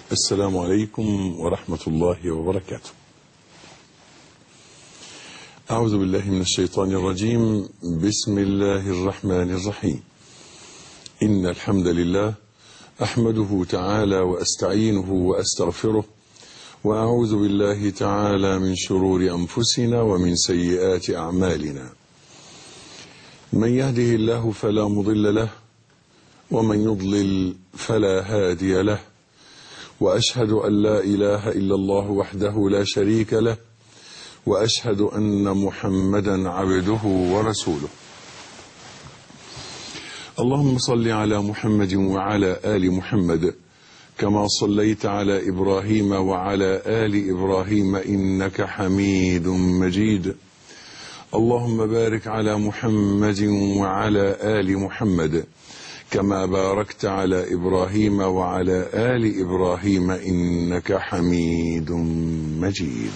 السلام عليكم ورحمة الله وبركاته. أعوذ بالله من الشيطان الرجيم. بسم الله الرحمن الرحيم. إن الحمد لله أحمده تعالى وأستعينه وأستغفره، وأعوذ بالله تعالى من شرور أنفسنا ومن سيئات أعمالنا. من يهده الله فلا مضل له، ومن يضلل فلا هادي له، وأشهد أن لا إله إلا الله وحده لا شريك له، وأشهد أن محمدا عبده ورسوله. اللهم صل على محمد وعلى آل محمد كما صليت على إبراهيم وعلى آل إبراهيم إنك حميد مجيد. اللهم بارك على محمد وعلى آل محمد كما باركت على إبراهيم وعلى آل إبراهيم إنك حميد مجيد.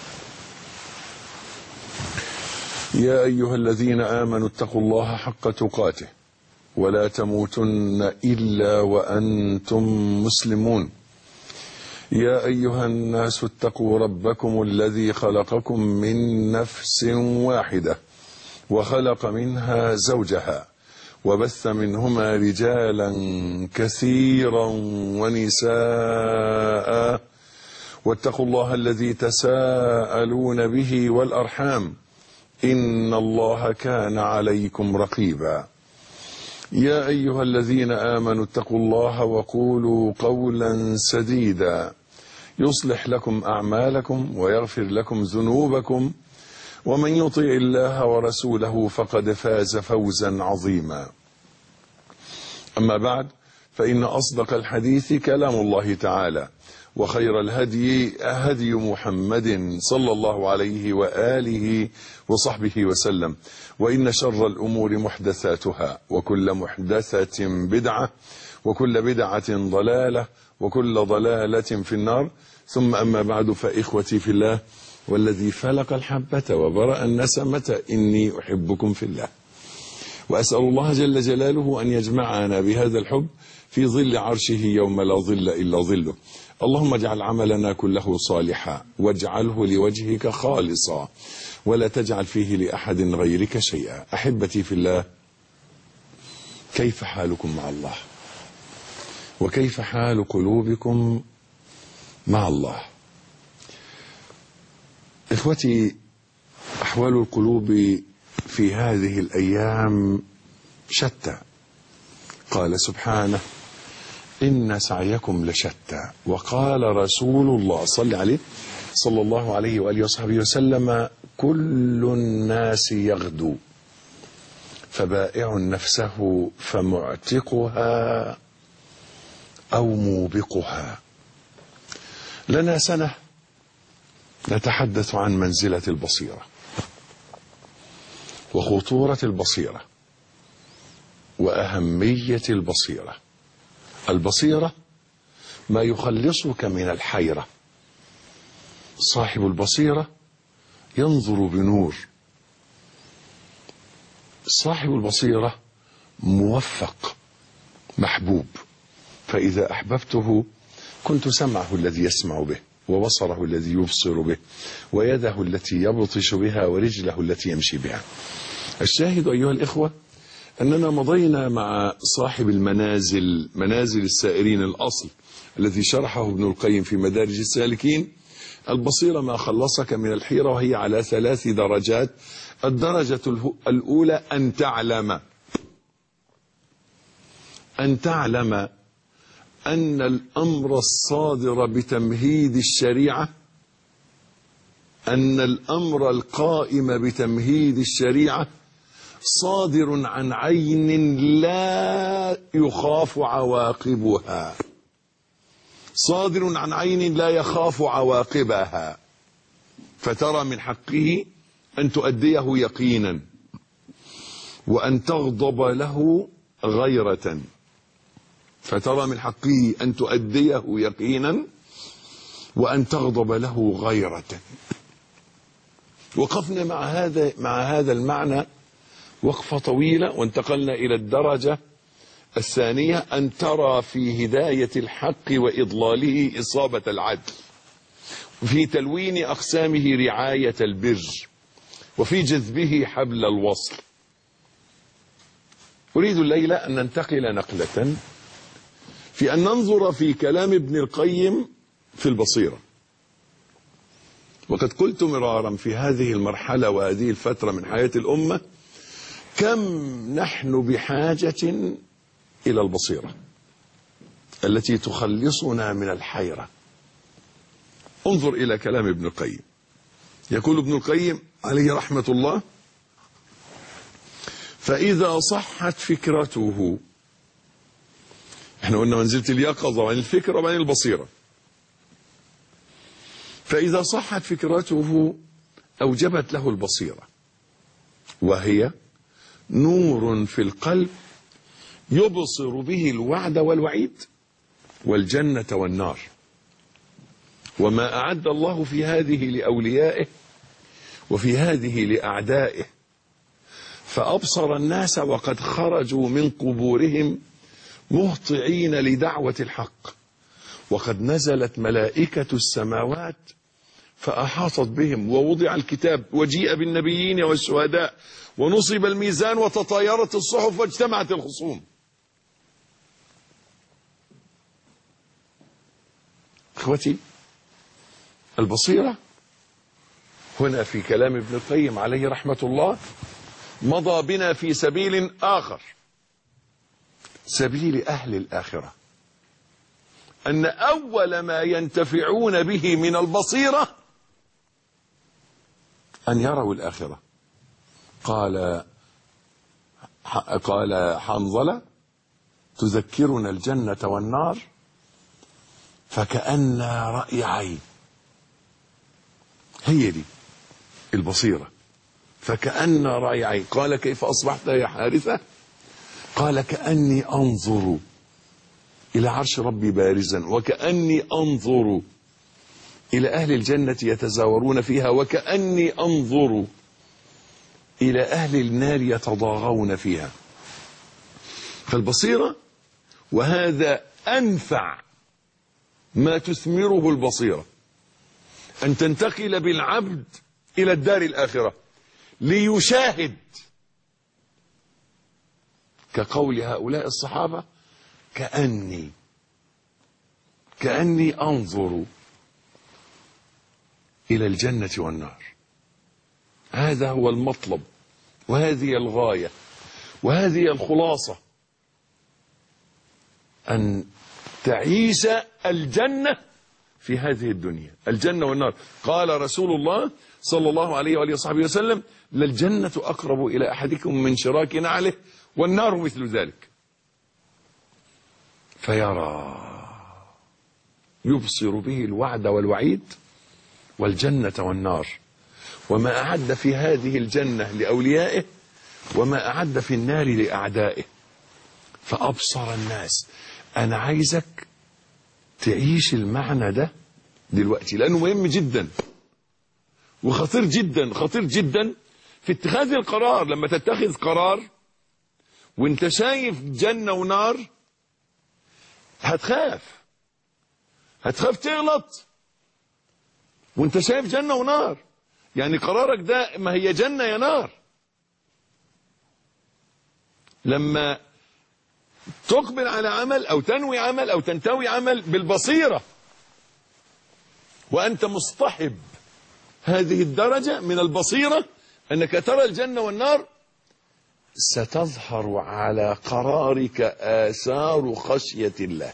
يا أيها الذين آمنوا اتقوا الله حق تقاته ولا تموتن إلا وأنتم مسلمون. يا أيها الناس اتقوا ربكم الذي خلقكم من نفس واحدة وخلق منها زوجها وبث منهما رجالا كثيرا ونساء، واتقوا الله الذي تساءلون به والأرحام إن الله كان عليكم رقيبا. يا أيها الذين آمنوا اتقوا الله وقولوا قولا سديدا يصلح لكم أعمالكم ويغفر لكم ذنوبكم، ومن يطع الله ورسوله فقد فاز فوزا عظيما. أما بعد، فإن أصدق الحديث كلام الله تعالى، وخير الهدي هدي محمد صلى الله عليه وآله وصحبه وسلم، وإن شر الأمور محدثاتها، وكل محدثة بدعة، وكل بدعة ضلالة، وكل ضلالة في النار. ثم أما بعد، فإخوتي في الله والذي فلق الحبة وبرأ النسمة إني أحبكم في الله، وأسأل الله جل جلاله أن يجمعنا بهذا الحب في ظل عرشه يوم لا ظل إلا ظله. اللهم اجعل عملنا كله صالحا، واجعله لوجهك خالصا، ولا تجعل فيه لأحد غيرك شيئا. أحبتي في الله، كيف حالكم مع الله؟ وكيف حال قلوبكم مع الله؟ إخوتي، أحوال القلوب في هذه الأيام شتى. قال سبحانه: إن سعيكم لشتى. وقال رسول الله صلى الله عليه وآله وصحبه وسلم: كل الناس يغدو، فبائع نفسه فمعتقها أو موبقها. لنا سنة نتحدث عن منزلة البصيرة وخطورة البصيرة وأهمية البصيرة. البصيرة ما يخلصك من الحيرة. صاحب البصيرة ينظر بنور. صاحب البصيرة موفق محبوب، فإذا أحببته كنت سمعه الذي يسمع به، وبصره الذي يبصر به، ويده التي يبطش بها، ورجله التي يمشي بها. الشاهد أيها الإخوة أننا مضينا مع صاحب المنازل، منازل السائرين الأصل الذي شرحه ابن القيم في مدارج السالكين. البصيرة ما خلصك من الحيرة، وهي على 3 درجات. الدرجة الأولى أن تعلم أن الأمر الصادر بتمهيد الشريعة، أن الأمر القائم بتمهيد الشريعة صادر عن عين لا يخاف عواقبها، صادر عن عين لا يخاف عواقبها، فترى من حقه أن تؤديه يقينا، وأن تغضب له غيرة، فترى من حقه أن تؤديه يقينا وأن تغضب له غيرة. وقفنا مع هذا المعنى وقفة طويلة، وانتقلنا إلى الدرجة الثانية أن ترى في هداية الحق وإضلاله إصابة العدل، في تلوين أقسامه رعاية البر، وفي جذبه حبل الوصل. أريد الليلة أن ننتقل نقلة في أن ننظر في كلام ابن القيم في البصيرة. وقد قلت مرارا في هذه المرحلة وهذه الفترة من حياة الأمة كم نحن بحاجة إلى البصيرة التي تخلصنا من الحيرة. انظر إلى كلام ابن القيم. يقول ابن القيم عليه رحمة الله: فإذا صحت فكرته، احنا قلنا منزلة اليقظة وعن الفكرة وعن البصيرة. فإذا صحت فكرته أوجبت له البصيرة، وهي نور في القلب يبصر به الوعد والوعيد والجنة والنار، وما أعد الله في هذه لأوليائه وفي هذه لأعدائه. فأبصر الناس وقد خرجوا من قبورهم مهطعين لدعوة الحق، وقد نزلت ملائكة السماوات فأحاطت بهم، ووضع الكتاب، وجيء بالنبيين والشهداء، ونصب الميزان، وتطايرت الصحف، واجتمعت الخصوم. اخوتي، البصيرة هنا في كلام ابن القيم عليه رحمة الله مضى بنا في سبيل آخر، سبيل أهل الآخرة، أن أول ما ينتفعون به من البصيرة أن يروا الآخرة. قال حنظلة: تذكرنا الجنة والنار فكأن رأي عين. هي دي البصيرة، فكأن رأي عين. قال: كيف أصبحت يا حارثة؟ قال: كأني أنظر إلى عرش ربي بارزا، وكأني أنظر إلى أهل الجنة يتزاورون فيها، وكأني أنظر إلى أهل النار يتضاغون فيها. فالبصيرة، وهذا أنفع ما تثمره البصيرة، أن تنتقل بالعبد إلى الدار الآخرة ليشاهد، كقول هؤلاء الصحابة: كأني أنظر إلى الجنة والنار. هذا هو المطلب، وهذه الغاية، وهذه الخلاصة، أن تعيش الجنة في هذه الدنيا، الجنة والنار. قال رسول الله صلى الله عليه وآله وصحبه وسلم: للجنة أقرب إلى أحدكم من شراك نعله، والنار مثل ذلك. فيرى، يبصر به الوعد والوعيد والجنة والنار، وما أعد في هذه الجنة لأوليائه، وما أعد في النار لأعدائه. فأبصر الناس. أنا عايزك تعيش المعنى ده دلوقتي، لأنه مهم جدا وخطير جدا، خطير جدا في اتخاذ القرار. لما تتخذ قرار وانت شايف جنة ونار هتخاف تغلط وانت شايف جنة ونار. يعني قرارك ده ما هي جنة يا نار. لما تقبل على عمل أو تنوي عمل أو تنتوي عمل بالبصيرة، وأنت مصطحب هذه الدرجة من البصيرة أنك ترى الجنة والنار، ستظهر على قرارك آثار خشية الله.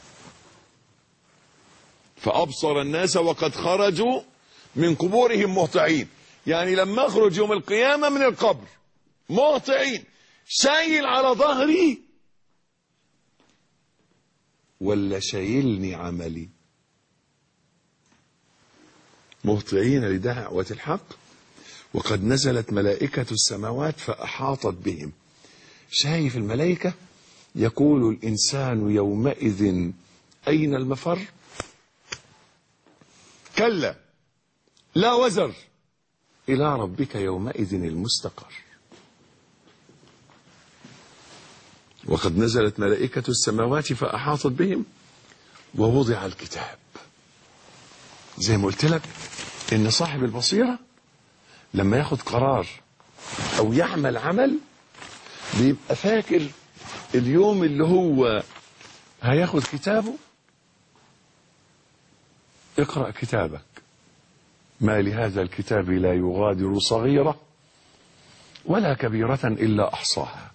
فأبصر الناس وقد خرجوا من قبورهم مهطعين. يعني لما أخرج يوم القيامة من القبر مهطعين، شايل على ظهري ولا شايلني عملي؟ مهطعين لدعوة الحق، وقد نزلت ملائكة السماوات فأحاطت بهم. شايف الملائكة؟ يقول الإنسان يومئذ أين المفر؟ كلا لا وزر، إلى ربك يومئذ المستقر. وقد نزلت ملائكة السماوات فأحاطت بهم ووضع الكتاب. زي ما قلت لك إن صاحب البصيرة لما ياخد قرار أو يعمل عمل بيبقى فاكر اليوم اللي هو هياخد كتابه. اقرأ كتابك، ما لهذا الكتاب لا يغادر صغيرة ولا كبيرة إلا أحصاها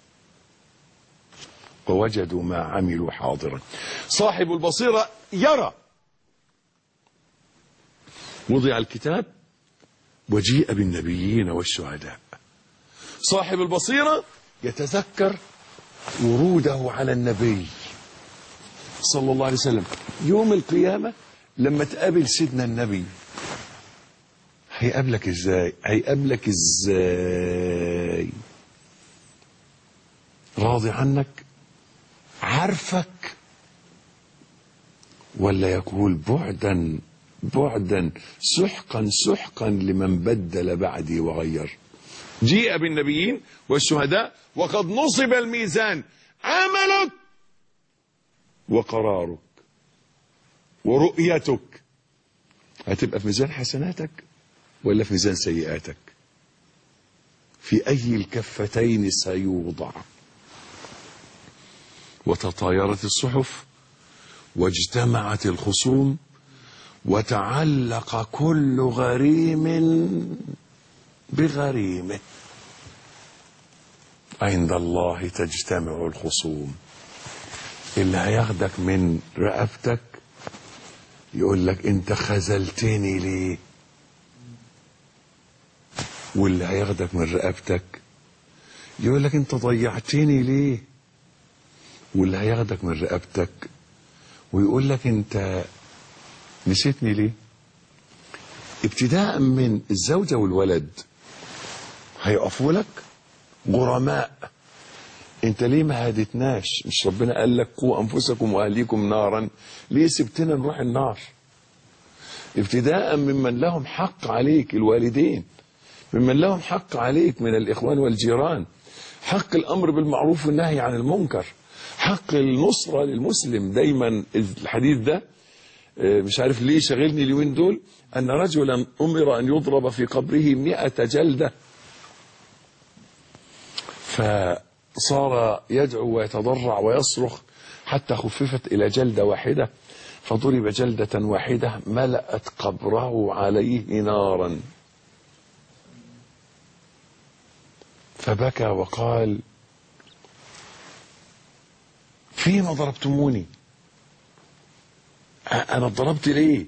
ووجدوا ما عملوا حاضرا. صاحب البصيرة يرى. وضع الكتاب وجيء بالنبيين والشهداء. صاحب البصيرة يتذكر وروده على النبي صلى الله عليه وسلم يوم القيامة. لما تقابل سيدنا النبي هيقابلك ازاي؟ هيقابلك ازاي؟ راضي عنك، عارفك، ولا يقول بعدا بعدا سحقا سحقا لمن بدل بعدي وغير. جيء بالنبيين والشهداء وقد نصب الميزان. عملك وقرارك ورؤيتك هتبقى في ميزان حسناتك ولا في ميزان سيئاتك؟ في أي الكفتين سيوضع؟ وتطايرت الصحف واجتمعت الخصوم وتعلق كل غريم بغريمه. عند الله تجتمع الخصوم. اللي هياخدك من رقبتك يقول لك انت خذلتني ليه، واللي هياخدك من رقبتك يقول لك انت ضيعتني ليه، واللي هياخدك من رقبتك ويقول لك انت نسيتني ليه. ابتداء من الزوجة والولد هيقفوا لك غرماء. انت ليه ما هدتناش؟ مش ربنا قال لك قوا انفسكم واهليكم نارا؟ ليه سبتنا نروح النار؟ ابتداء ممن لهم حق عليك، الوالدين، ممن لهم حق عليك من الاخوان والجيران، حق الامر بالمعروف والنهي عن المنكر، حق النصرة للمسلم. دايما الحديث ده مش عارف ليه شغلني اليومين دول، ان رجلا امر ان يضرب في قبره 100 جلدة، فصار يدعو ويتضرع ويصرخ حتى خففت الى جلدة واحدة، فضرب جلدة واحدة ملأت قبره عليه نارا، فبكى وقال فيما ضربتموني؟ أنا ضربت ليه؟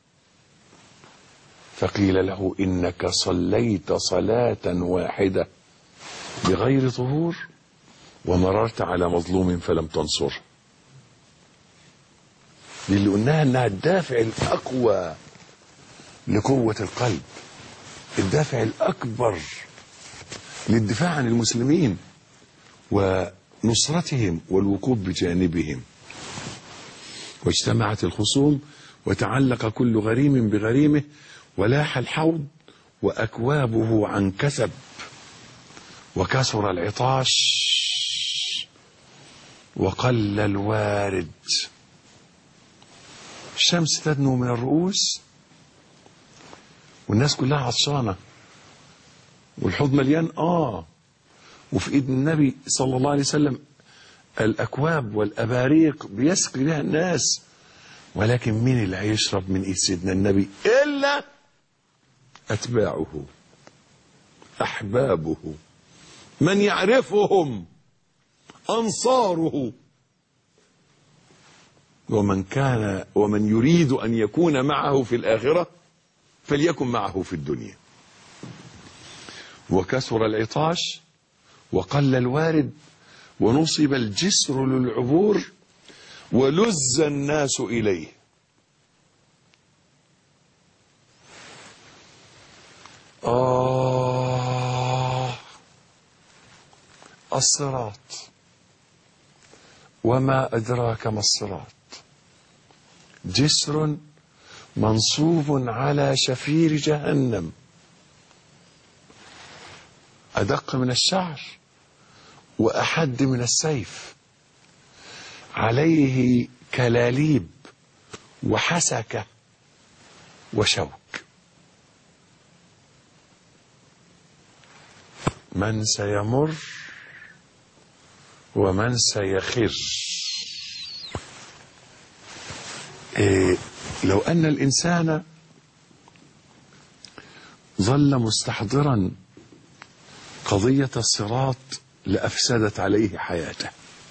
فقيل له إنك صليت صلاة واحدة بغير طهور ومررت على مظلوم فلم تنصره. دي اللي قلناها إنها الدافع الأقوى لقوة القلب، الدافع الأكبر للدفاع عن المسلمين ونصرتهم والوقوف بجانبهم. واجتمعت الخصوم وتعلق كل غريم بغريمه ولاح الحوض وأكوابه عن كثب وكثر العطاش وقل الوارد. الشمس تدنو من الرؤوس والناس كلها عطشانة والحوض مليان وفي ايد النبي صلى الله عليه وسلم الأكواب والأباريق بيسقي بها الناس، ولكن مين اللي هيشرب من ايد سيدنا النبي إلا أتباعه أحبابه من يعرفهم أنصاره. ومن يريد أن يكون معه في الآخرة فليكن معه في الدنيا. وكثر العطاش وقل الوارد ونصب الجسر للعبور ولز الناس إليه. الصراط، وما أدراك ما الصراط، جسر منصوب على شفير جهنم أدق من الشعر وأحد من السيف، عليه كلاليب وحسكة وشوك. من سيمر ومن سيخر. لو أن الإنسان ظل مستحضرا قضية الصراط لأفسدت عليه حياته.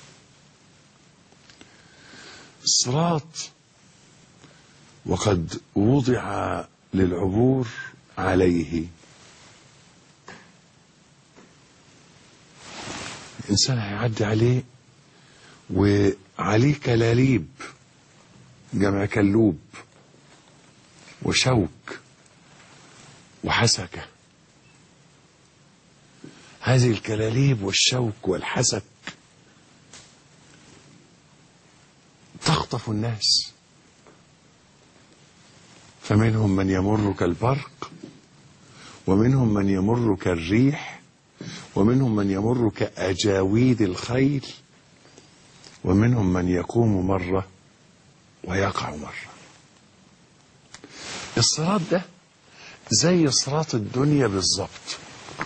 الصراط وقد وضع للعبور عليه. الإنسان هيعدي عليه وعليه كلاليب، جمع كلوب، وشوك وحسكة. هذه الكلاليب والشوك والحسك تخطف الناس، فمنهم من يمر كالبرق، ومنهم من يمر كالريح، ومنهم من يمر كأجاويد الخيل، ومنهم من يقوم مرة ويقع مرة. الصراط ده زي صراط الدنيا بالظبط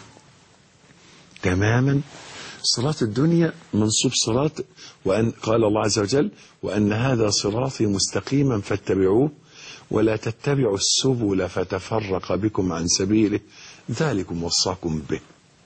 تماما. صراط الدنيا منصوب صراط، وأن قال الله عز وجل: وأن هذا صراطي مستقيما فاتبعوه ولا تتبعوا السبل فتفرق بكم عن سبيله ذلكم وصاكم به.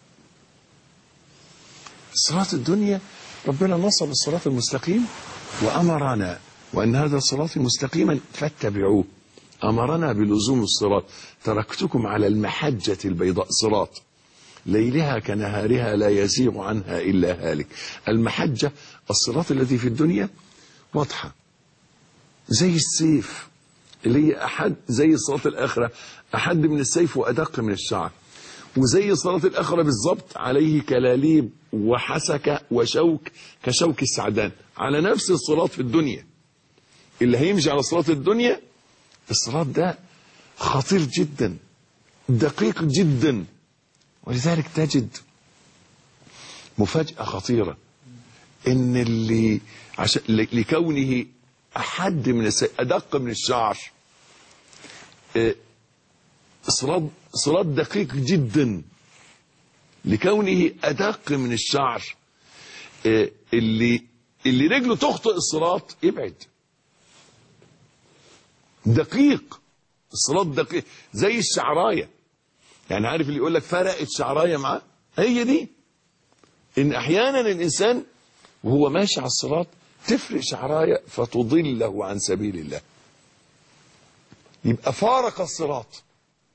صراط الدنيا ربنا نصب الصراط المستقيم وأمرنا وأن هذا صراطي مستقيما فاتبعوه، أمرنا بلزوم الصراط. تركتكم على المحجة البيضاء، صراط ليلها كنهارها لا يزيغ عنها إلا هالك. المحجة الصراط الذي في الدنيا واضحة زي السيف، اللي هي أحد زي صراط الآخرة، أحد من السيف وأدق من الشعر. وزي صراط الآخرة بالضبط عليه كلاليب وحسكة وشوك كشوك السعدان. على نفس الصراط في الدنيا اللي هيمشي على صراط الدنيا، الصراط ده خطير جدا، دقيق جدا. ولذلك تجد مفاجأة خطيرة، ان اللي لكونه أحد من أدق من الشعر، صراط دقيق جدا لكونه أدق من الشعر، اللي رجله تخطئ الصراط يبعد. دقيق، الصراط دقيق زي الشعراية. يعني عارف اللي يقول لك فرقت شعراية معاه، هي دي. ان احيانا الانسان وهو ماشي على الصراط تفرق شعراية فتضله عن سبيل الله، يبقى فارق الصراط.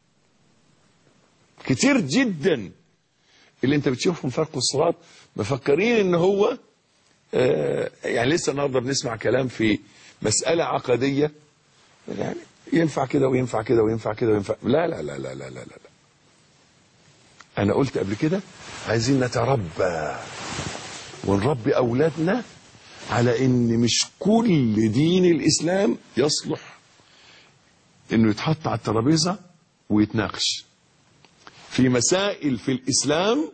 كتير جدا اللي انت بتشوفهم فارقوا الصراط مفكرين ان هو يعني لسه النهارده بنسمع كلام في مسألة عقدية، يعني ينفع كده وينفع كده وينفع كده وينفع. لا لا لا لا لا لا لا. أنا قلت قبل كده عايزين نتربى ونربي أولادنا على إن مش كل دين الإسلام يصلح إنه يتحط على الترابيزة ويتناقش. في مسائل في الإسلام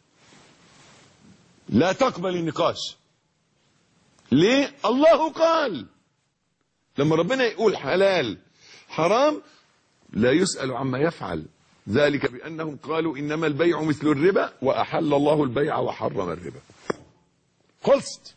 لا تقبل النقاش. ليه؟ الله قال. لما ربنا يقول حلال حرام لا يسأل عما يفعل، ذلك بأنهم قالوا إنما البيع مثل الربا وأحل الله البيع وحرم الربا. خلصت.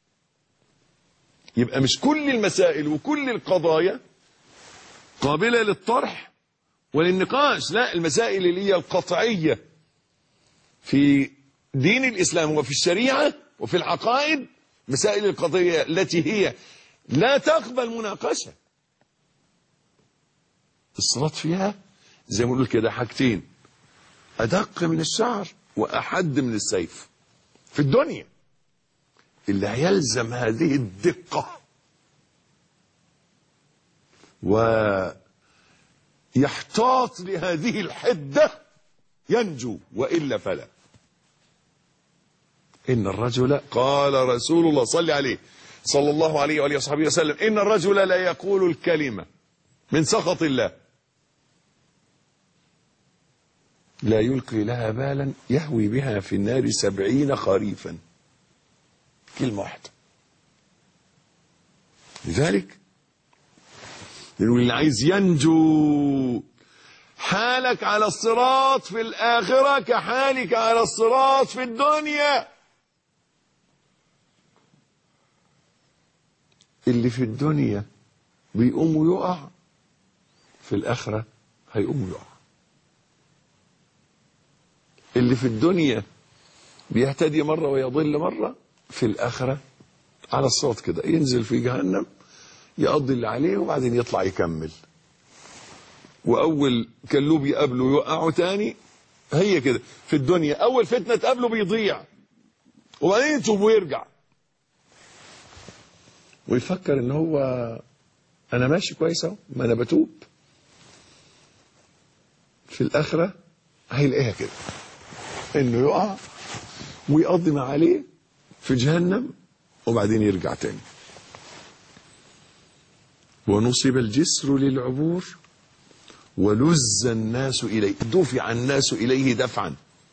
يبقى مش كل المسائل وكل القضايا قابلة للطرح وللنقاش. لا، المسائل اللي هي القطعية في دين الإسلام وفي الشريعة وفي العقائد، مسائل القضية التي هي لا تقبل مناقشة، الصراط فيها زي ما نقول كده حاجتين: أدق من الشعر وأحد من السيف. في الدنيا اللي هيلزم هذه الدقة ويحتاط لهذه الحدة ينجو، وإلا فلا. إن الرجل، قال رسول الله صلى الله عليه وآله وصحبه وسلم: إن الرجل لا يقول الكلمة من سخط الله لا يلقي لها بالا يهوي بها في النار 70 خريفا. كلمة واحدة. لذلك يقول اللي عايز ينجو حالك على الصراط في الآخرة كحالك على الصراط في الدنيا. اللي في الدنيا بيقوم ويقع في الآخرة هيقوم ويقع. اللي في الدنيا بيهتدي مرة ويضل مرة في الآخرة على الصوت كده ينزل في جهنم يقضي اللي عليه وبعدين يطلع يكمل. وأول كلوب يقابله يوقعه تاني. هي كده في الدنيا أول فتنة تقابله بيضيع وبعدين يتوب ويرجع ويفكر إن هو أنا ماشي كويس أهو ما أنا بتوب. في الآخرة هيلاقيها كده إنه يقع ويقضي ما عليه في جهنم وبعدين يرجع تاني. ونصب الجسر للعبور ولز الناس إليه دفع الناس إليه دفعا.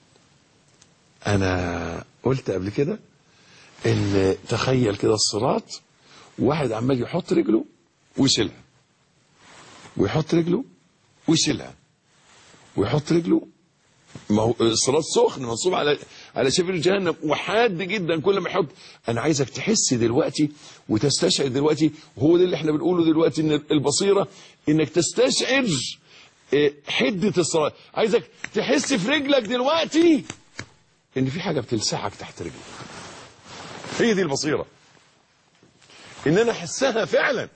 أنا قلت قبل كده إن تخيل كده الصراط واحد عمال يحط رجله ويشيلها ويحط رجله ويشيلها ويحط رجله. ما هو الصراط سخن منصوب على شفير جهنم وحاد جدا. كل ما يحط انا عايزك تحس دلوقتي وتستشعر دلوقتي وهو ده اللي احنا بنقوله دلوقتي ان البصيره انك تستشعر حده الصراط. عايزك تحس في رجلك دلوقتي ان في حاجه بتلسعك تحت رجلك. هي دي البصيره ان انا احسها فعلا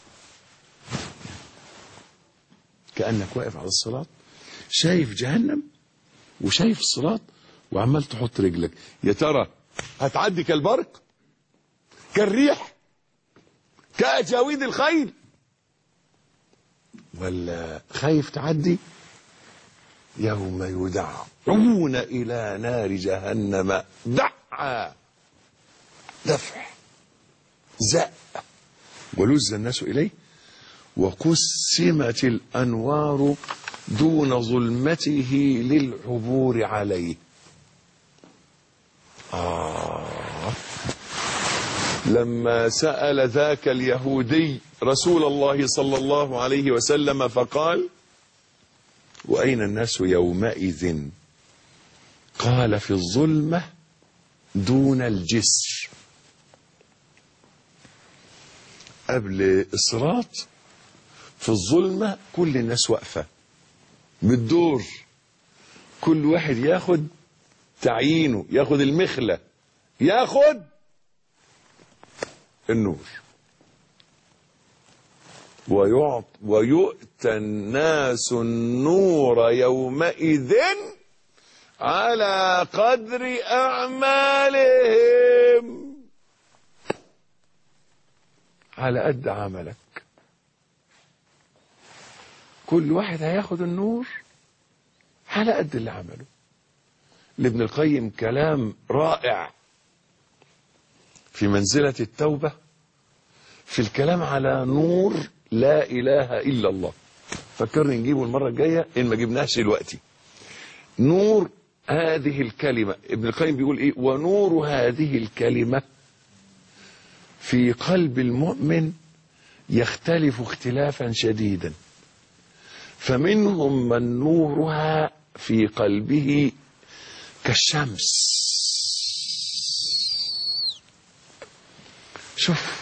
كانك واقف على الصراط شايف جهنم وشايف الصراط وعمال تحط رجلك. يا ترى هتعدي كالبرق كالريح كأجاويد الخيل ولا خايف تعدي؟ يوم يدعون إلى نار جهنم دعا دفع زق ولز الناس إليه وقسمت الأنوار دون ظلمته للعبور عليه. لما سأل ذاك اليهودي رسول الله صلى الله عليه وسلم فقال وأين الناس يومئذ؟ قال في الظلمة دون الجسر. قبل الصراط في الظلمة كل الناس واقفة بالدور كل واحد ياخد تعيينه ياخد المخلة ياخد النور ويؤتى الناس النور يومئذ على قدر أعمالهم. على قد عملك كل واحد هياخد النور على قد اللي عمله. لابن القيم كلام رائع في منزلة التوبة في الكلام على نور لا إله إلا الله. فكرني نجيبه المرة الجاية إن ما جبناش دلوقتي. نور هذه الكلمة ابن القيم بيقول إيه؟ ونور هذه الكلمة في قلب المؤمن يختلف اختلافا شديدا فمنهم من نورها في قلبه كالشمس. شوف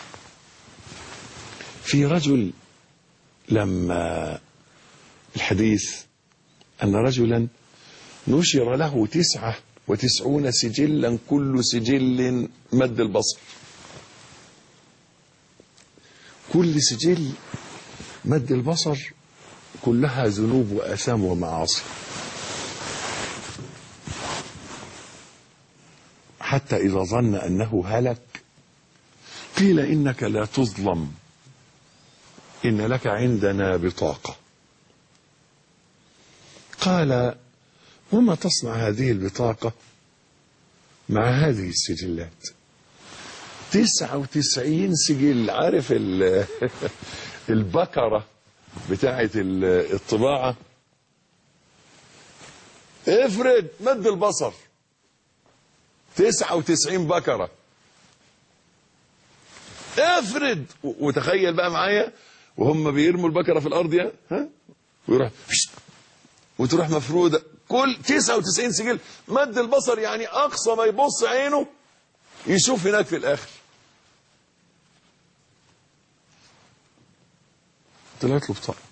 في رجل لما الحديث أن رجلا نشر له 99 سجلا كل سجل مد البصر. كل سجل مد البصر كلها ذنوب وآثام ومعاصي. حتى إذا ظن أنه هلك قيل إنك لا تظلم إن لك عندنا بطاقة. قال وما تصنع هذه البطاقة مع هذه السجلات؟ 99 سجل. عارف البكرة بتاعة الطباعة افرد مد البصر 99 بكرة. افرد وتخيل بقى معايا وهم بيرموا البكرة في الارض ها ويروح وتروح مفرودة كل 99 سجل. مد البصر يعني اقصى ما يبص عينه يشوف هناك في الاخر. طلعت له بطاقة.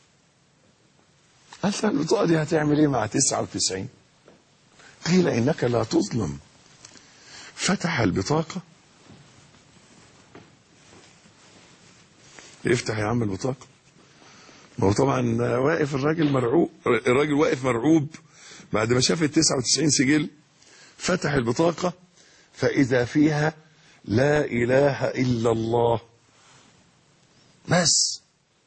قال له البطاقة دي هتعمل ايه مع 99؟ قيل انك لا تظلم. فتح البطاقة. يفتح يا عم البطاقة. ما هو طبعا واقف الراجل مرعوب، الراجل واقف مرعوب بعد ما شاف ال 99 سجل. فتح البطاقة فإذا فيها لا إله إلا الله بس.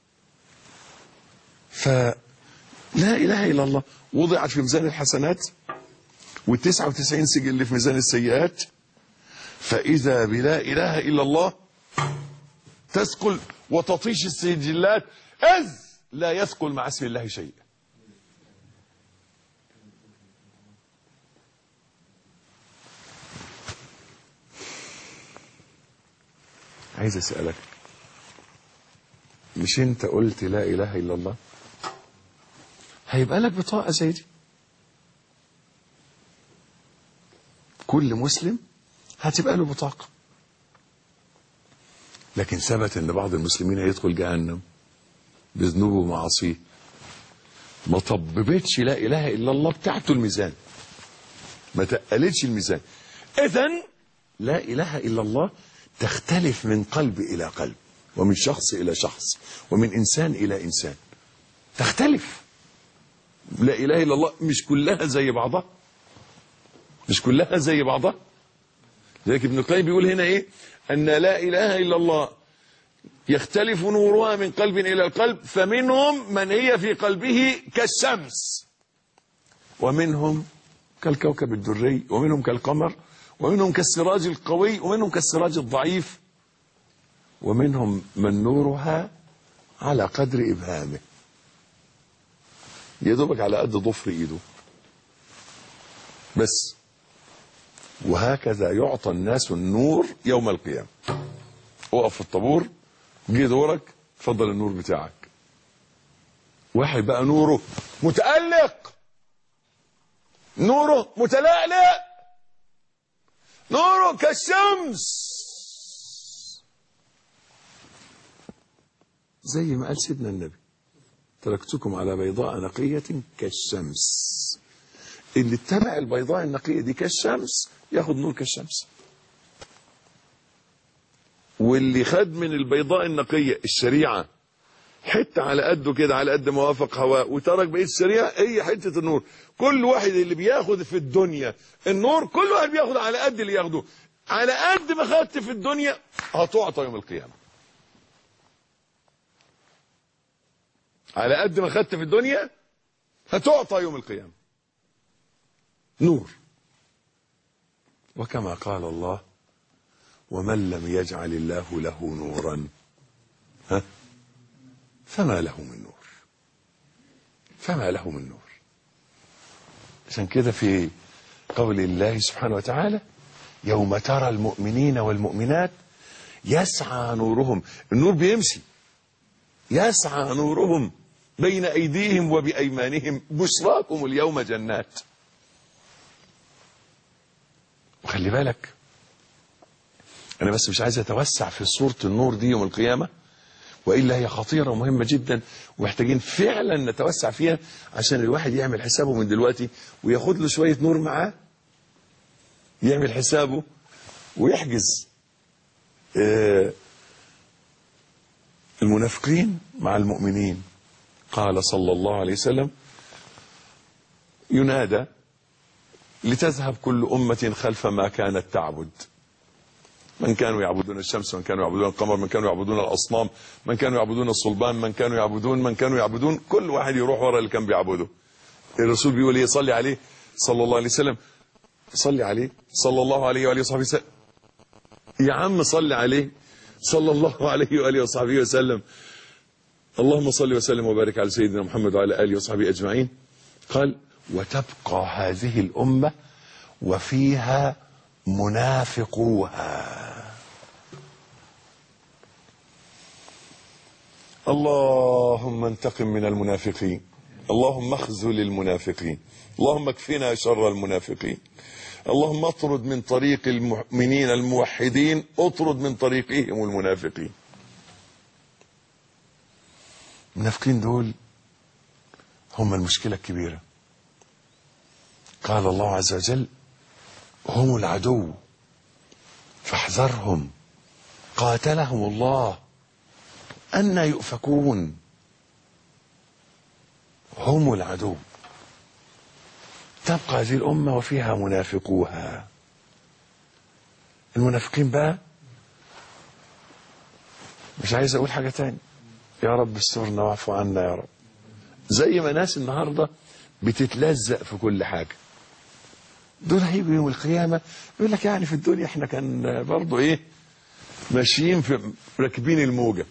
فلا إله إلا الله وضعت في ميزان الحسنات وال 99 سجل اللي في ميزان السيئات. فإذا بلا إله إلا الله تثقل وتطيش السجلات إذ لا يثقل مع اسم الله شيء. عايز أسألك، مش انت قلت لا إله إلا الله؟ هيبقى لك بطاقة زي دي. كل مسلم هتبقى له بطاقة. لكن ثبت ان بعض المسلمين هيدخل جهنم بذنوبه ومعاصيه. ما طببتش لا اله الا الله بتاعته الميزان، ما تقلتش الميزان. اذن لا اله الا الله تختلف من قلب الى قلب ومن شخص الى شخص ومن انسان الى انسان، تختلف. لا اله الا الله مش كلها زي بعضها، مش كلها زي بعضها. لذلك ابن القيم بيقول هنا ايه؟ ان لا اله الا الله يختلف نورها من قلب الى القلب، فمنهم من هي في قلبه كالشمس، ومنهم كالكوكب الدري، ومنهم كالقمر، ومنهم كالسراج القوي، ومنهم كالسراج الضعيف، ومنهم من نورها على قدر ابهامه، يدوبك على قد ضفر ايده بس. وهكذا يعطى الناس النور يوم القيامة. اقف في الطابور، جه دورك، اتفضل النور بتاعك. واحد بقى نوره متألق، نوره متلألئ، نوره كالشمس، زي ما قال سيدنا النبي: تركتكم على بيضاء نقية كالشمس. اللي اتبع البيضاء النقية دي كالشمس ياخد نور كالشمس، واللي خد من البيضاء النقية الشريعة حتة على قده كده، على قد ما وافق هواء، وترك بقية الشريعة هي حتة النور. كل واحد اللي بياخد في الدنيا النور، كل واحد بياخد على قد اللي ياخده. على قد ما خدت في الدنيا هتعطى يوم القيامة. على قد ما خدت في الدنيا هتعطى يوم القيامة نور. وكما قال الله: ومن لم يجعل الله له نورا فما له من نور، فما له من نور. عشان كده في قول الله سبحانه وتعالى: يوم ترى المؤمنين والمؤمنات يسعى نورهم. النور بيمشي، يسعى نورهم بين أيديهم وبأيمانهم بشراكم اليوم جنات. وخلي بالك، أنا بس مش عايز أتوسع في صورة النور دي يوم القيامة، وإلا هي خطيرة ومهمة جدا ومحتاجين فعلا نتوسع فيها، عشان الواحد يعمل حسابه من دلوقتي وياخد له شوية نور معاه، يعمل حسابه ويحجز. المنافقين مع المؤمنين. قال صلى الله عليه وسلم: ينادى لتذهب كل أمة خلف ما كانت تعبد. من كانوا يعبدون الشمس، من كانوا يعبدون القمر، من كانوا يعبدون الأصنام، من كانوا يعبدون الصلبان، من كانوا يعبدون، كل واحد يروح ورا اللي كان بيعبده. الرسول بيقول ايه؟ صلي عليه صلى الله عليه وسلم، صلي عليه صلى الله عليه وآله وصحبه وسلم. يا عم صلي عليه صلى الله عليه وآله وصحبه وسلم. اللهم صل وسلم وبارك على سيدنا محمد وعلى آله وصحبه أجمعين. قال: وتبقى هذه الأمة وفيها منافقوها. اللهم انتقم من المنافقين، اللهم اخذل المنافقين، اللهم اكفنا شر المنافقين، اللهم اطرد من طريق المؤمنين الموحدين، اطرد من طريقهم المنافقين. المنافقين دول هم المشكلة الكبيرة. قال الله عز وجل: هم العدو فاحذرهم قاتلهم الله أنى يؤفكون. هم العدو، تبقى هذه الأمة وفيها منافقوها. المنافقين بقى، مش عايز أقول حاجة تاني، يا رب استرنا واعف عنا يا رب. زي ما ناس النهاردة بتتلزق في كل حاجة، دول هيجوا يوم القيامة يقول لك يعني في الدنيا احنا كان برضو ايه ماشيين في راكبين الموجة،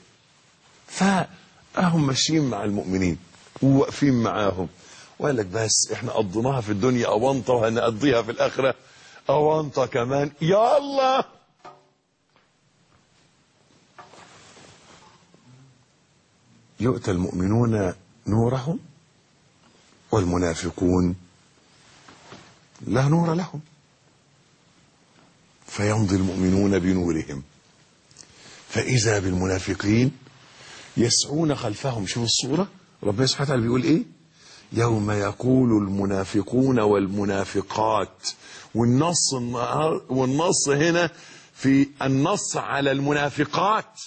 فهم ماشيين مع المؤمنين وواقفين معاهم، وقال لك بس احنا قضيناها في الدنيا أونطة وهنقضيها في الآخرة أونطة كمان، يا الله. يؤتى المؤمنون نورهم والمنافقون لا نور لهم، فيمضي المؤمنون بنورهم فإذا بالمنافقين يسعون خلفهم. شوف الصورة، ربنا سبحانه وتعالى بيقول ايه: يوم يقول المنافقون والمنافقات. والنص هنا في النص على المنافقات.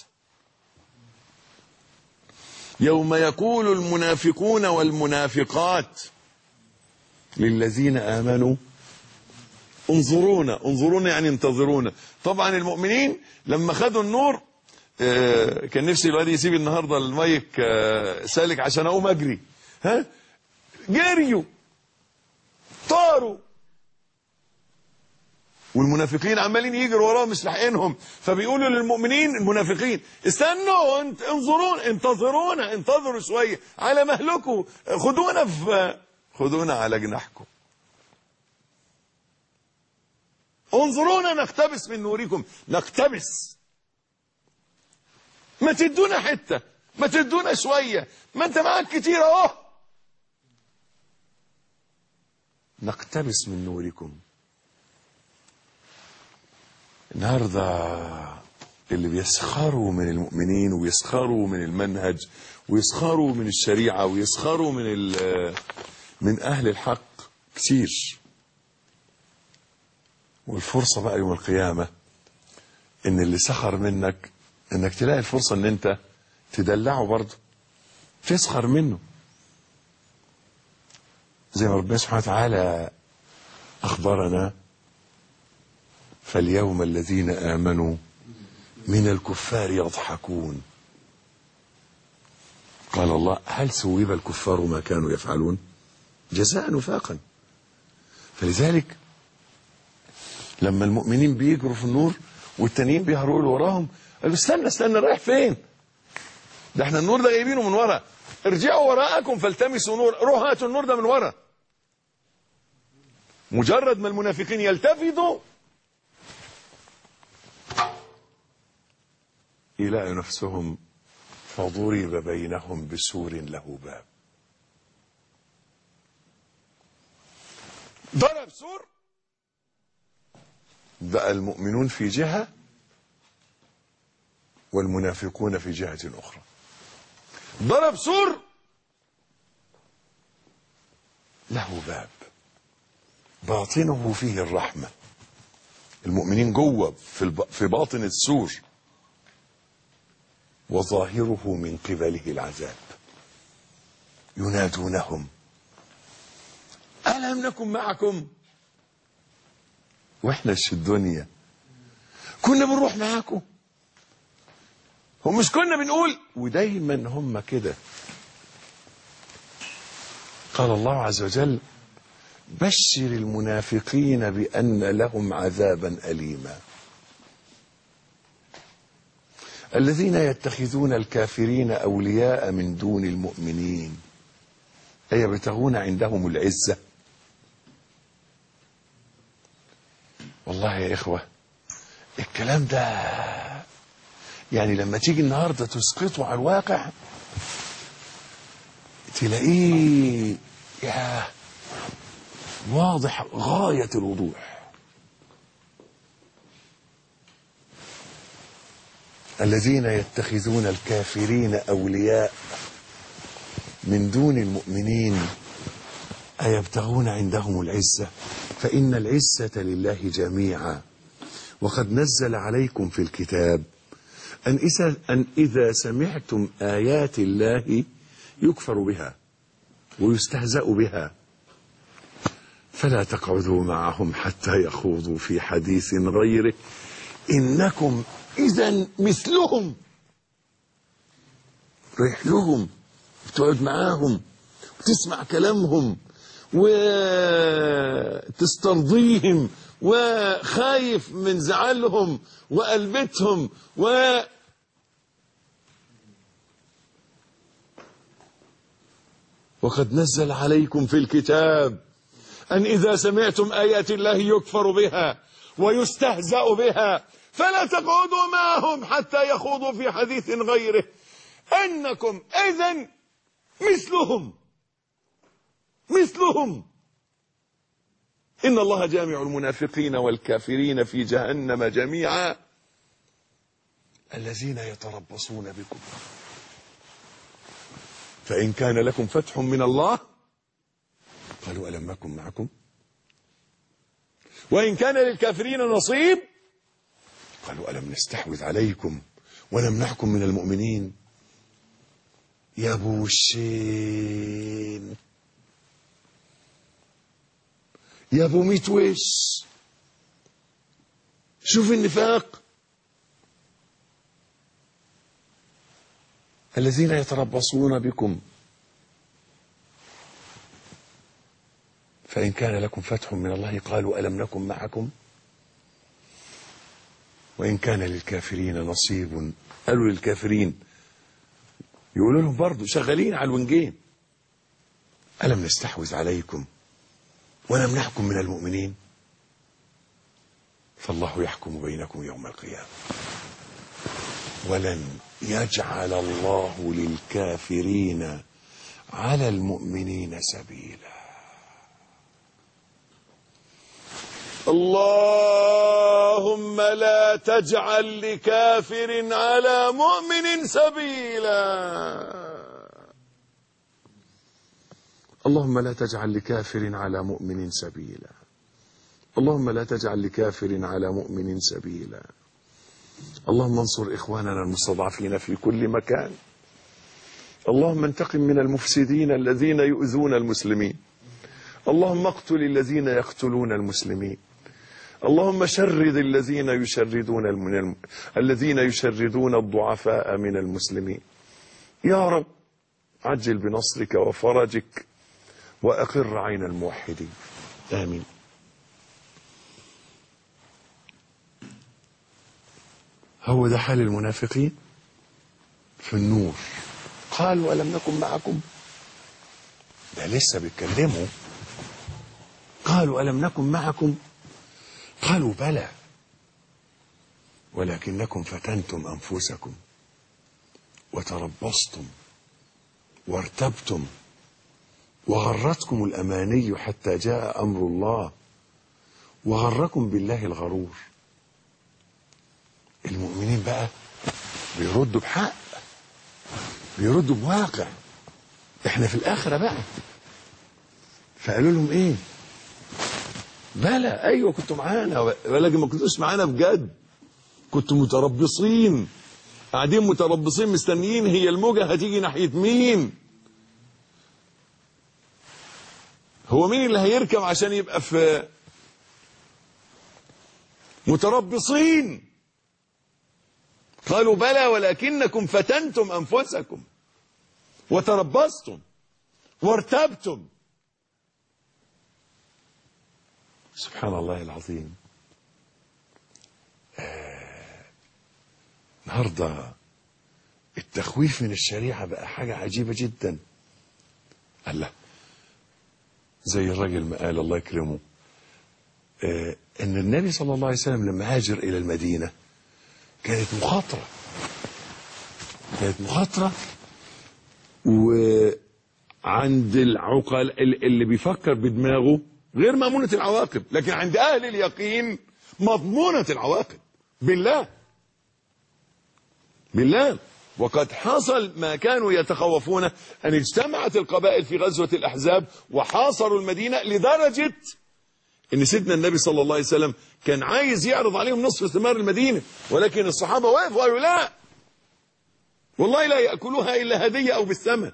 يوم يقول المنافقون والمنافقات للذين آمنوا انظرونا. انظرونا يعني انتظرونا. طبعا المؤمنين لما خدوا النور، كان نفسي الواد يسيب النهارده المايك سالك عشان اقوم اجري، جريوا طاروا، والمنافقين عمالين يجروا وراهم مش لاحقينهم، فبيقولوا للمؤمنين المنافقين: استنوا، انظرونا، انتظرونا، انتظروا شويه على مهلكم، خدونا على جناحكم، انظرونا نقتبس من نوركم. نقتبس، ما تدونا حته، ما تدونا شويه، ما انت معاك كتير اهو. نقتبس من نوركم. النهارده اللي بيسخروا من المؤمنين ويسخروا من المنهج ويسخروا من الشريعه ويسخروا من اهل الحق كتير. والفرصه بقى يوم القيامه ان اللي سخر منك انك تلاقي الفرصه ان انت تدلعه برضه، تسخر منه، زي ما ربنا سبحانه وتعالى اخبرنا: فاليوم الذين آمنوا من الكفار يضحكون. قال الله: هل ثوب الكفار ما كانوا يفعلون؟ جزاء وفاقا. فلذلك لما المؤمنين بيجروا في النور والتانيين بيهرولوا وراهم، قالوا: استنى رايح فين؟ ده احنا النور ده جايبينه من ورا، ارجعوا وراءكم فالتمسوا نور، روحوا هاتوا النور ده من ورا. مجرد ما المنافقين يلتفتوا يلاقوا نفسهم فضرب بينهم بسور له باب. ضرب سور، بقى المؤمنون في جهة والمنافقون في جهة أخرى. ضرب سور له باب باطنه فيه الرحمة. المؤمنين جوه في باطن السور، وظاهره من قبله العذاب. ينادونهم: ألم نكن معكم؟ واحنا في الدنيا كنا بنروح معاكم، هم مش كنا بنقول؟ ودايما هم كده. قال الله عز وجل: بشر المنافقين بأن لهم عذابا أليما. الذين يتخذون الكافرين أولياء من دون المؤمنين أيبتغون عندهم العزة والله يا إخوة الكلام ده يعني لما تيجي النهاردة تسقطه على الواقع تلاقيه يا واضح غاية الوضوح. الذين يتخذون الكافرين أولياء من دون المؤمنين أيبتغون عندهم العزة فإن العزة لله جميعا وقد نزل عليكم في الكتاب أن إذا سمعتم آيات الله يكفر بها ويستهزأ بها فلا تقعدوا معهم حتى يخوضوا في حديث غيره إنكم إذا مثلهم. رايح لهم تقعد معاهم وتسمع كلامهم وتسترضيهم وخايف من زعلهم وقلبتهم وقد نزل عليكم في الكتاب أن إذا سمعتم آيات الله يكفر بها ويستهزأ بها فلا تقعدوا معهم حتى يخوضوا في حديث غيره إنكم إذن مثلهم إن الله جامع المنافقين والكافرين في جهنم جميعا الذين يتربصون بكم فإن كان لكم فتح من الله قالوا ألم نكن معكم وإن كان للكافرين نصيب قالوا ألم نستحوذ عليكم ونمنعكم من المؤمنين يا بوشين يا ابو ميت وش. شوف النفاق. الذين يتربصون بكم فإن كان لكم فتح من الله قالوا ألم نكن معكم وإن كان للكافرين نصيب قالوا للكافرين يقولوا لهم برضو شغالين على الونجين ألم نستحوذ عليكم ونمنعكم من المؤمنين فالله يحكم بينكم يوم القيامة ولن يجعل الله للكافرين على المؤمنين سبيلا. اللهم لا تجعل لكافر على مؤمن سبيلا. اللهم لا تجعل لكافر على مؤمن سبيلا. اللهم لا تجعل لكافر على مؤمن سبيلا. اللهم انصر إخواننا المستضعفين في كل مكان. اللهم انتقم من المفسدين الذين يؤذون المسلمين. اللهم اقتل الذين يقتلون المسلمين. اللهم شرد الذين يشردون الضعفاء من المسلمين. يا رب عجل بنصرك وفرجك وأقر عين الموحدين آمين. هو ده حال المنافقين في النور. قالوا ألم نكن معكم ده لسه بيتكلموا. قالوا ألم نكن معكم قالوا بلى ولكنكم فتنتم أنفسكم وتربصتم وارتبتم وغرتكم الأماني حتى جاء أمر الله وغركم بالله الغرور. المؤمنين بقى بيردوا بحق بيردوا بواقع. احنا في الآخرة بقى. فقالوا لهم ايه بلى ايوه كنتوا معانا ولكن ما كنتوش معانا بجد. كنتوا متربصين قاعدين متربصين مستنيين هي الموجة هتيجي ناحية مين. هو مين اللي هيركب عشان يبقى في متربصين. قالوا بلى ولكنكم فتنتم أنفسكم وتربصتم وارتبتم. سبحان الله العظيم. النهارده التخويف من الشريعة بقى حاجة عجيبة جدا. الله زي الراجل ما قال الله يكرمه ان النبي صلى الله عليه وسلم لما هاجر الى المدينة كانت مخاطرة وعند العقل اللي بيفكر بدماغه غير مأمونة العواقب، لكن عند اهل اليقين مضمونة العواقب بالله. وقد حصل ما كانوا يتخوفونه، ان اجتمعت القبائل في غزوة الاحزاب وحاصروا المدينة لدرجة ان سيدنا النبي صلى الله عليه وسلم كان عايز يعرض عليهم نصف ثمار المدينة، ولكن الصحابة وقفوا وقالوا لا والله لا يأكلوها الا هدية او بالثمن.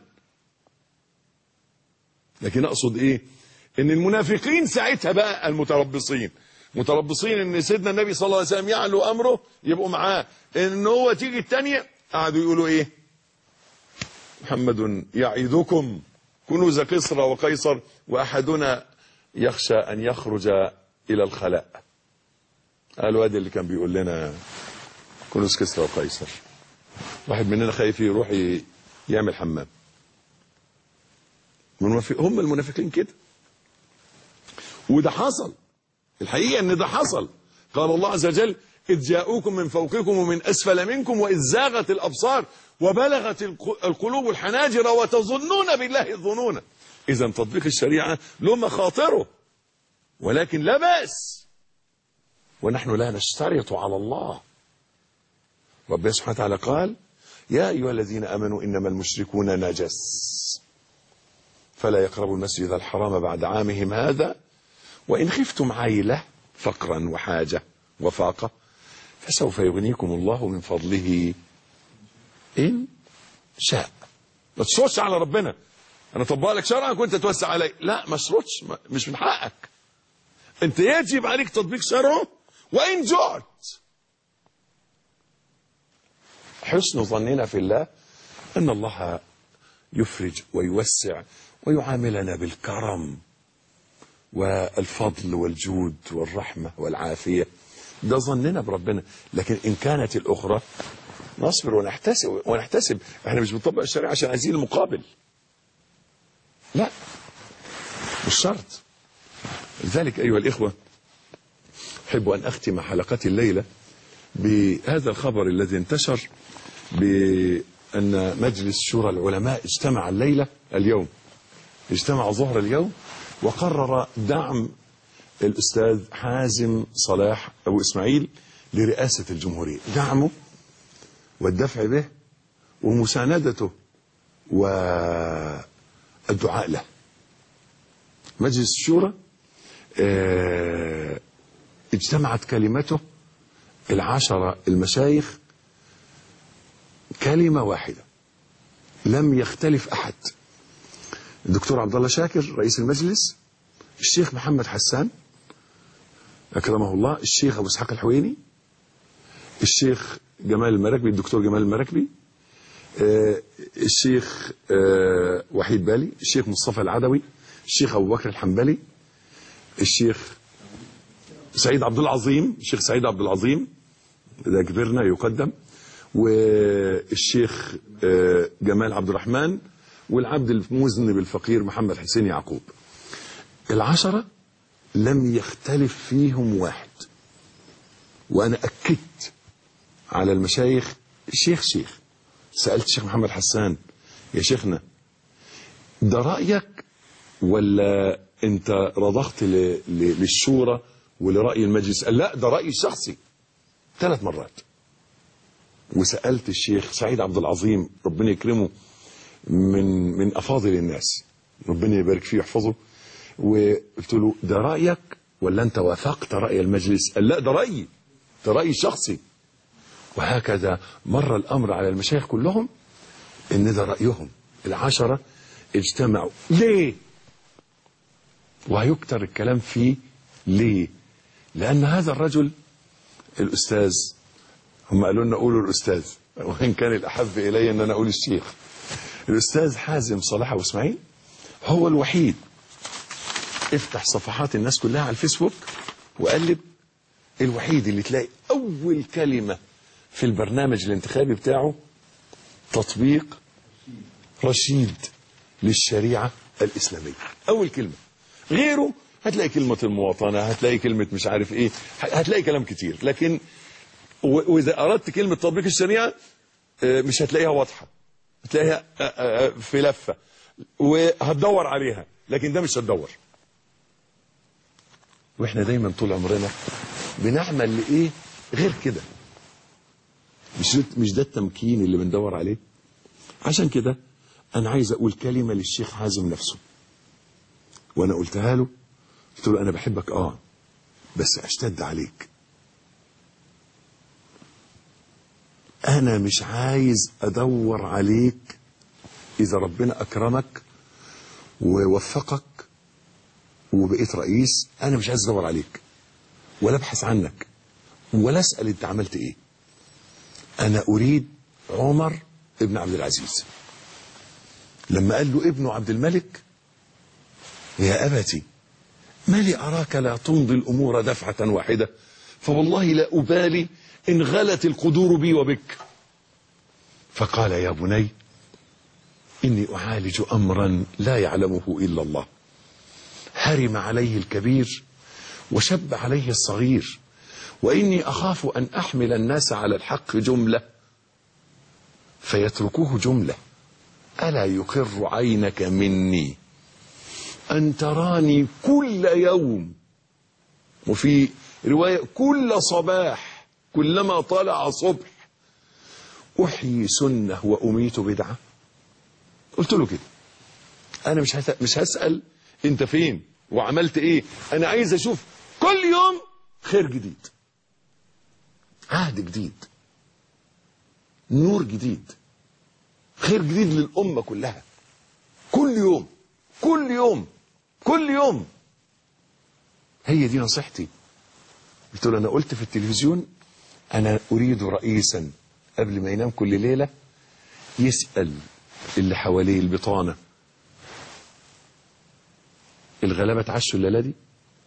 لكن اقصد ايه؟ ان المنافقين ساعتها بقى متربصين ان سيدنا النبي صلى الله عليه وسلم يعلو امره يبقوا معاه، ان هو تيجي الثانيه قعدوا يقولوا ايه؟ محمد يعيدكم كنوز كسرى وقيصر واحدنا يخشى ان يخرج الى الخلاء. قالوا ادي اللي كان بيقول لنا كنوز كسرى وقيصر، واحد مننا خايف يروح يعمل حمام. هم المنافقين كده، وده حصل الحقيقة ان ده حصل. قال الله عز وجل إذ جاءوكم من فوقكم ومن أسفل منكم وإذ زاغت الأبصار وبلغت القلوب الحناجر وتظنون بالله الظنون. إذا تطبيق الشريعة له مخاطره، ولكن لا بأس، ونحن لا نشترط على الله. ربنا سبحانه وتعالى قال يا أيها الذين آمنوا إنما المشركون نجس فلا يقربوا المسجد الحرام بعد عامهم هذا وإن خفتم عيلة فقرا وحاجة وفاقة فسوف يغنيكم الله من فضله إن شاء. ما تشرطش على ربنا أنا طبق لك شرعك وأنت توسع علي، لا ما تشرطش، مش من حقك. أنت يجب عليك تطبيق شرعه وإن جعت. حسن ظننا في الله أن الله يفرج ويوسع ويعاملنا بالكرم والفضل والجود والرحمة والعافية، ده ظننا بربنا. لكن إن كانت الأخرى نصبر ونحتسب. احنا مش بنطبق الشريعة عشان عايزين المقابل، لا مش شرط. لذلك أيها الإخوة أحب أن أختم حلقتي الليلة بهذا الخبر الذي انتشر بأن مجلس شورى العلماء اجتمع اجتمع ظهر اليوم وقرر دعم الأستاذ حازم صلاح أبو إسماعيل لرئاسة الجمهورية، دعمه والدفع به ومساندته والدعاء له. مجلس الشورى اجتمعت كلمته 10 المشايخ كلمة واحدة لم يختلف أحد. الدكتور عبد الله شاكر رئيس المجلس، الشيخ محمد حسان أكرمه الله، الشيخ أبو إسحاق الحويني، الشيخ جمال المراكبي، الدكتور جمال المراكبي، الشيخ وحيد بالي، الشيخ مصطفى العدوي، الشيخ أبو بكر الحنبلي، الشيخ سعيد عبد العظيم، الشيخ سعيد عبد العظيم ده كبرنا يقدم، والشيخ جمال عبد الرحمن، والعبد المذنب الفقير محمد حسين يعقوب. 10 لم يختلف فيهم واحد. وأنا أكدت على المشايخ شيخ سألت الشيخ محمد حسان يا شيخنا ده رأيك ولا أنت رضخت للشورى ولرأي المجلس؟ قال لا ده رأيي الشخصي 3 مرات. وسألت الشيخ سعيد عبد العظيم ربنا يكرمه من أفاضل الناس ربنا يبارك فيه ويحفظه، وقلت له ده رأيك ولا أنت وافقت رأي المجلس؟ قال لا ده رأيي الشخصي. وهكذا مر الأمر على المشايخ كلهم إن ده رأيهم. 10 اجتمعوا. ليه؟ وهيكتر الكلام فيه ليه؟ لأن هذا الرجل الأستاذ، هم قالوا لنا قولوا الأستاذ وإن كان الأحب إلي أن أنا أقول الشيخ، الأستاذ حازم صلاح أبو إسماعيل هو الوحيد. افتح صفحات الناس كلها على الفيسبوك وقلب، الوحيد اللي تلاقي أول كلمة في البرنامج الانتخابي بتاعه تطبيق رشيد للشريعة الإسلامية. أول كلمة. غيره هتلاقي كلمة المواطنة، هتلاقي كلمة مش عارف ايه، هتلاقي كلام كتير. لكن واذا اردت كلمة تطبيق الشريعة مش هتلاقيها واضحة، هتلاقيها في لفة وهتدور عليها، لكن ده مش هتدور. واحنا دايما طول عمرنا بنعمل لايه غير كده. مش ده التمكين اللي بندور عليه. عشان كده انا عايز اقول كلمة للشيخ حازم نفسه، وانا قلتها له، قلت له انا بحبك بس اشتد عليك. انا مش عايز ادور عليك. اذا ربنا اكرمك ووفقك وبقيت رئيس، انا مش عايز ادور عليك ولا ابحث عنك ولا اسال انت عملت ايه. انا اريد عمر ابن عبد العزيز لما قال له ابنه عبد الملك: يا ابتي ما لي اراك لا تمضي الامور دفعه واحده، فوالله لا ابالي ان غلت القدور بي وبك. فقال: يا بني اني اعالج امرا لا يعلمه الا الله، هرم عليه الكبير وشب عليه الصغير، واني اخاف ان احمل الناس على الحق جمله فيتركوه جمله. الا يقر عينك مني ان تراني كل يوم، وفي روايه كل صباح، كلما طلع صبح احيي سنه واميت بدعه. قلت له كده، انا مش هسال انت فين وعملت ايه، انا عايز اشوف كل يوم خير جديد، عهد جديد، نور جديد، خير جديد للامه كلها، كل يوم كل يوم كل يوم. هي دي نصيحتي. قلت له انا قلت في التلفزيون انا اريد رئيسا قبل ما ينام كل ليله يسال اللي حواليه البطانه: الغلابه اتعشوا الليله دي؟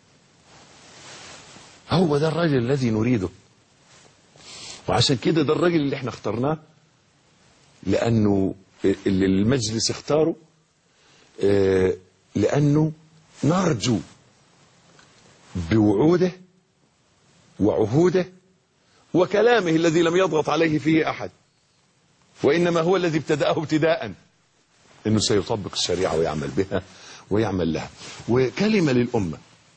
هو ده الراجل الذي نريده. وعشان كده ده الراجل اللي احنا اخترناه، لانه اللي المجلس اختاره، لانه نرجو بوعوده وعهوده وكلامه الذي لم يضغط عليه فيه احد، وانما هو الذي ابتدأه ابتداء، انه سيطبق الشريعه ويعمل بها ويعمل لها. وكلمه للامه،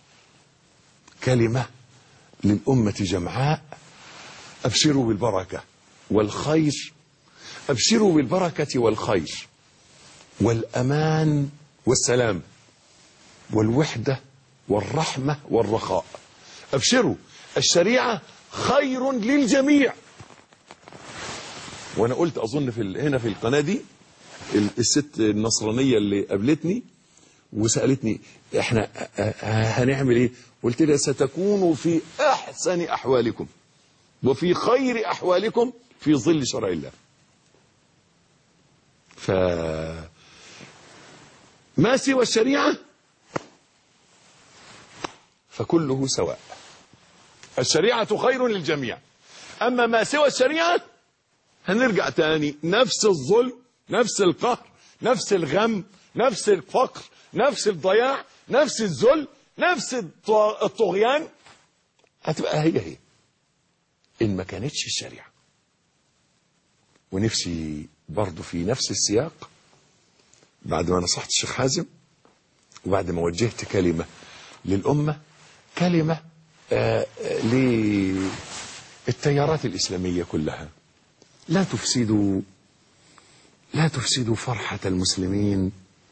كلمه للامه جمعاء: ابشروا بالبركه والخير، ابشروا بالبركه والخير والامان والسلام والوحده والرحمه والرخاء. ابشروا، الشريعه خير للجميع. وانا قلت اظن هنا في القناه دي الست النصرانيه اللي قابلتني وسالتني احنا هنعمل ايه، قلت لها ستكونوا في احسن احوالكم وفي خير احوالكم في ظل شرع الله. ما سوى الشريعه فكله سواء. الشريعه خير للجميع، اما ما سوى الشريعه هنرجع تاني نفس الظلم، نفس القهر، نفس الغم، نفس الفقر، نفس الضياع، نفس الذل، نفس الطغيان. هتبقى هي ان ما كانتش الشريعه. ونفسي برضو في نفس السياق، بعد ما نصحت الشيخ حازم وبعد ما وجهت كلمه للامه، كلمه للتيارات الاسلاميه كلها: لا تفسدوا فرحة المسلمين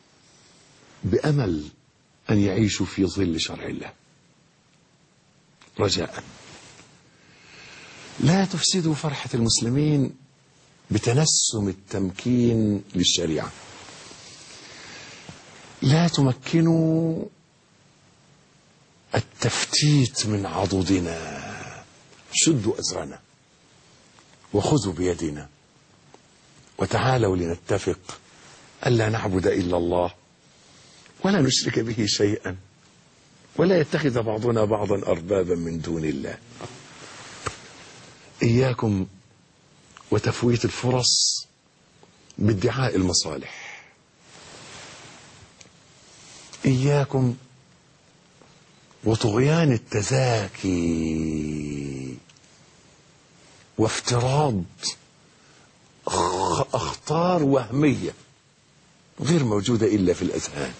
بأمل أن يعيشوا في ظل شرع الله. رجاء لا تفسدوا فرحة المسلمين بتنسم التمكين للشريعة. لا تمكنوا التفتيت من عضدنا. شدوا أزرنا وخذوا بيدنا وتعالوا لنتفق ألا نعبد إلا الله ولا نشرك به شيئا ولا يتخذ بعضنا بعضا أربابا من دون الله. إياكم وتفويت الفرص بادعاء المصالح. إياكم وطغيان التزاكي وافتراض أخطار وهمية غير موجودة إلا في الأذهان.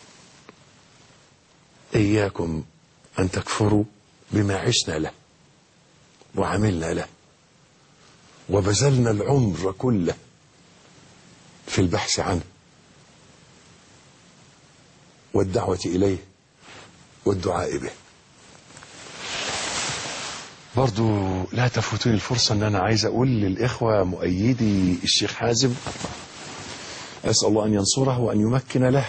إياكم أن تكفروا بما عشنا له وعملنا له وبذلنا العمر كله في البحث عنه والدعوة إليه والدعاء به. برضو لا تفوتني الفرصة أن أنا عايز أقول للإخوة مؤيدي الشيخ حازم، أسأل الله أن ينصره وأن يمكن له.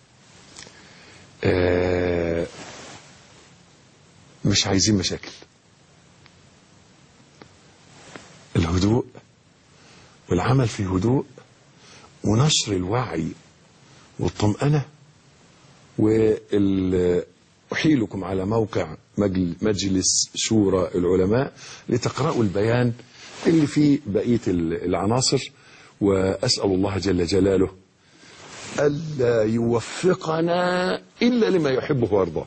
مش عايزين مشاكل، الهدوء والعمل في هدوء ونشر الوعي والطمأنة. وأحيلكم على موقع مجلس شورى العلماء لتقرأوا البيان اللي فيه بقية العناصر. وأسأل الله جل جلاله ألا يوفقنا إلا لما يحبه ويرضاه،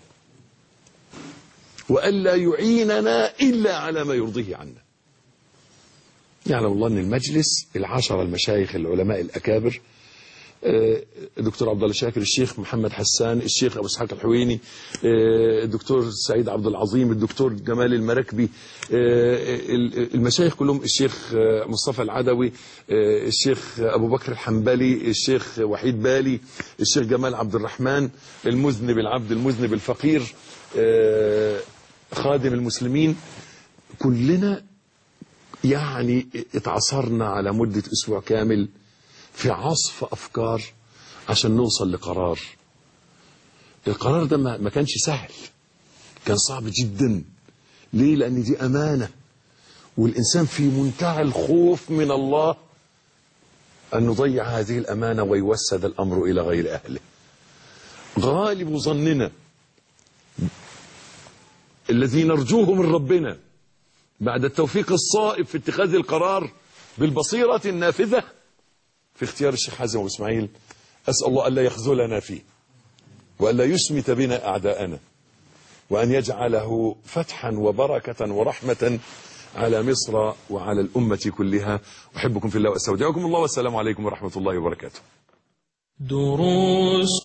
وألا يعيننا إلا على ما يرضيه عنا. يعلم الله أن المجلس 10 المشايخ العلماء الأكابر، الدكتور عبد الله شاكر، الشيخ محمد حسان، الشيخ أبو اسحاق الحويني، الدكتور سعيد عبد العظيم، الدكتور جمال المراكبي، المشايخ كلهم، الشيخ مصطفى العدوي، الشيخ أبو بكر الحنبلي، الشيخ وحيد بالي، الشيخ جمال عبد الرحمن، المذنب العبد المذنب الفقير، خادم المسلمين. كلنا يعني اتعصرنا على مدة أسبوع كامل في عصف أفكار عشان نوصل لقرار. القرار ده ما كانش سهل، كان صعب جدا. ليه؟ لأن دي أمانة، والإنسان في منتهى الخوف من الله أن نضيع هذه الأمانة ويوسد الأمر إلى غير أهله. غالب ظننا الذي نرجوه من ربنا بعد التوفيق الصائب في اتخاذ القرار بالبصيرة النافذة في اختيار الشيخ حازم أبو إسماعيل، أسأل الله ألا يخذلنا فيه وألا يسمت بنا أعداءنا، وأن يجعله فتحا وبركة ورحمة على مصر وعلى الأمة كلها. أحبكم في الله وأستودعكم الله، والسلام عليكم ورحمة الله وبركاته. دروس